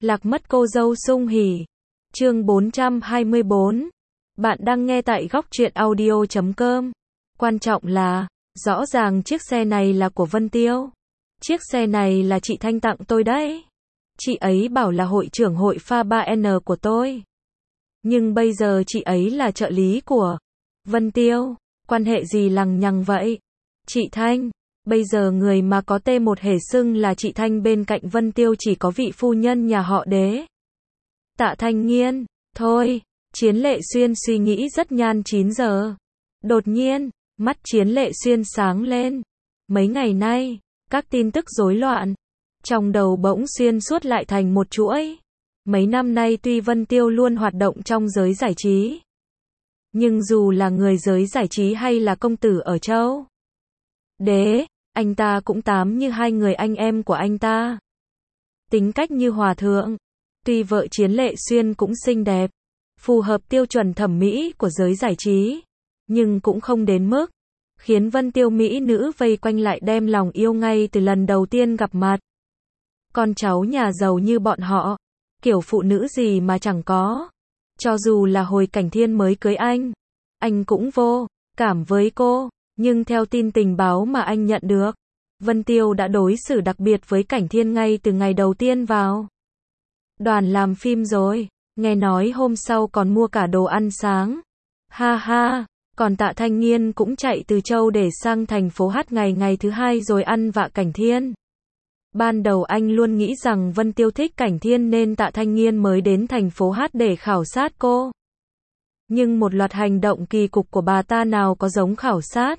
Lạc mất cô dâu sung hỉ. Chương 424. Bạn đang nghe tại góc truyện audio.com. Quan trọng là, rõ ràng chiếc xe này là của Vân Tiêu. Chiếc xe này là chị Thanh tặng tôi đấy. Chị ấy bảo là hội trưởng hội pha 3N của tôi. Nhưng bây giờ chị ấy là trợ lý của Vân Tiêu. Quan hệ gì lằng nhằng vậy? Chị Thanh, bây giờ người mà có T1 hề xưng là chị Thanh bên cạnh Vân Tiêu chỉ có vị phu nhân nhà họ Đế. Tạ Thanh Nghiên, thôi, Chiến Lệ Xuyên suy nghĩ rất nhan 9 giờ. Đột nhiên, mắt Chiến Lệ Xuyên sáng lên. Mấy ngày nay, các tin tức rối loạn. Trong đầu bỗng xuyên suốt lại thành một chuỗi. Mấy năm nay tuy Vân Tiêu luôn hoạt động trong giới giải trí. Nhưng dù là người giới giải trí hay là công tử ở châu Đế, anh ta cũng tám như hai người anh em của anh ta. Tính cách như hòa thượng. Tuy vợ Chiến Lệ Xuyên cũng xinh đẹp, phù hợp tiêu chuẩn thẩm mỹ của giới giải trí, nhưng cũng không đến mức khiến Vân Tiêu mỹ nữ vây quanh lại đem lòng yêu ngay từ lần đầu tiên gặp mặt. Con cháu nhà giàu như bọn họ, kiểu phụ nữ gì mà chẳng có. Cho dù là hồi Cảnh Thiên mới cưới anh cũng vô cảm với cô, nhưng theo tin tình báo mà anh nhận được, Vân Tiêu đã đối xử đặc biệt với Cảnh Thiên ngay từ ngày đầu tiên vào đoàn làm phim rồi, nghe nói hôm sau còn mua cả đồ ăn sáng. Ha ha, còn Tạ Thanh Nghiên cũng chạy từ châu để sang thành phố Hát ngày thứ hai rồi ăn vạ Cảnh Thiên. Ban đầu anh luôn nghĩ rằng Vân Tiêu thích Cảnh Thiên nên Tạ Thanh Nghiên mới đến thành phố Hát để khảo sát cô. Nhưng một loạt hành động kỳ cục của bà ta nào có giống khảo sát.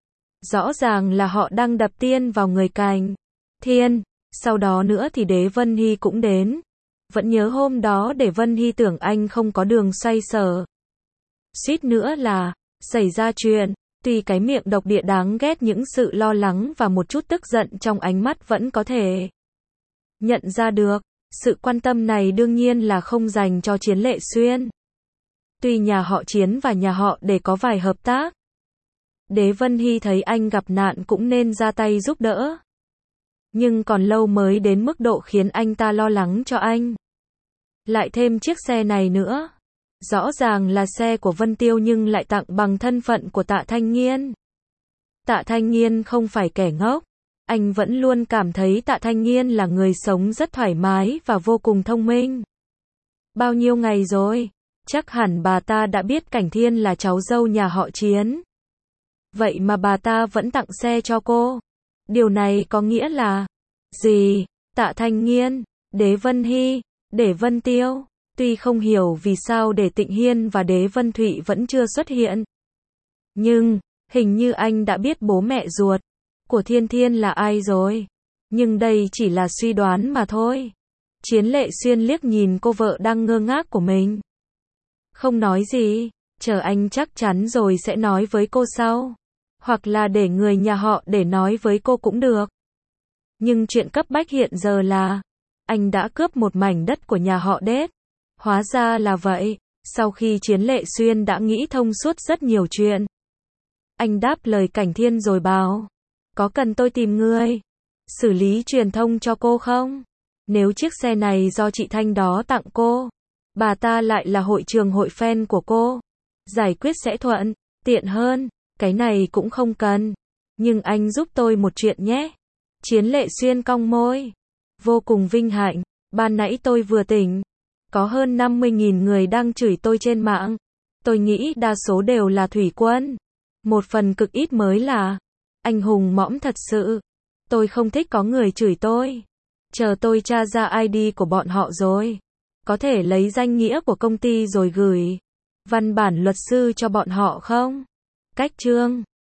Rõ ràng là họ đang đập tiên vào người Cảnh Thiên. Sau đó nữa thì Đế Vân Hy cũng đến. Vẫn nhớ hôm đó để Vân Hy tưởng anh không có đường xoay sở. Suýt nữa là xảy ra chuyện. Tuy cái miệng độc địa đáng ghét, những sự lo lắng và một chút tức giận trong ánh mắt vẫn có thể nhận ra được. Sự quan tâm này đương nhiên là không dành cho Chiến Lệ Xuyên. Tuy nhà họ Chiến và nhà họ Đế có vài hợp tác, Đế Vân Hy thấy anh gặp nạn cũng nên ra tay giúp đỡ. Nhưng còn lâu mới đến mức độ khiến anh ta lo lắng cho anh. Lại thêm chiếc xe này nữa. Rõ ràng là xe của Vân Tiêu nhưng lại tặng bằng thân phận của Tạ Thanh Nghiên. Tạ Thanh Nghiên không phải kẻ ngốc. Anh vẫn luôn cảm thấy Tạ Thanh Nghiên là người sống rất thoải mái và vô cùng thông minh. Bao nhiêu ngày rồi, chắc hẳn bà ta đã biết Cảnh Thiên là cháu dâu nhà họ Chiến. Vậy mà bà ta vẫn tặng xe cho cô. Điều này có nghĩa là gì? Tạ Thanh Nghiên, Đế Vân Hy, Đế Vân Tiêu. Tuy không hiểu vì sao Đế Tịnh Hiên và Đế Vân Thụy vẫn chưa xuất hiện. Nhưng, hình như anh đã biết bố mẹ ruột của Thiên Thiên là ai rồi. Nhưng đây chỉ là suy đoán mà thôi. Chiến Lệ Xuyên liếc nhìn cô vợ đang ngơ ngác của mình. Không nói gì, chờ anh chắc chắn rồi sẽ nói với cô sau. Hoặc là để người nhà họ để nói với cô cũng được. Nhưng chuyện cấp bách hiện giờ là anh đã cướp một mảnh đất của nhà họ Đế. Hóa ra là vậy. Sau khi Chiến Lệ Xuyên đã nghĩ thông suốt rất nhiều chuyện, anh đáp lời Cảnh Thiên rồi bảo, có cần tôi tìm người xử lý truyền thông cho cô không? Nếu chiếc xe này do chị Thanh đó tặng cô, bà ta lại là hội trường hội fan của cô, giải quyết sẽ thuận tiện hơn. Cái này cũng không cần. Nhưng anh giúp tôi một chuyện nhé. Chiến Lệ Xuyên cong môi. Vô cùng vinh hạnh. Ban nãy tôi vừa tỉnh. Có hơn 50.000 người đang chửi tôi trên mạng. Tôi nghĩ đa số đều là thủy quân. Một phần cực ít mới là anh hùng mõm thật sự. Tôi không thích có người chửi tôi. Chờ tôi tra ra ID của bọn họ rồi. Có thể lấy danh nghĩa của công ty rồi gửi văn bản luật sư cho bọn họ không? Cách chương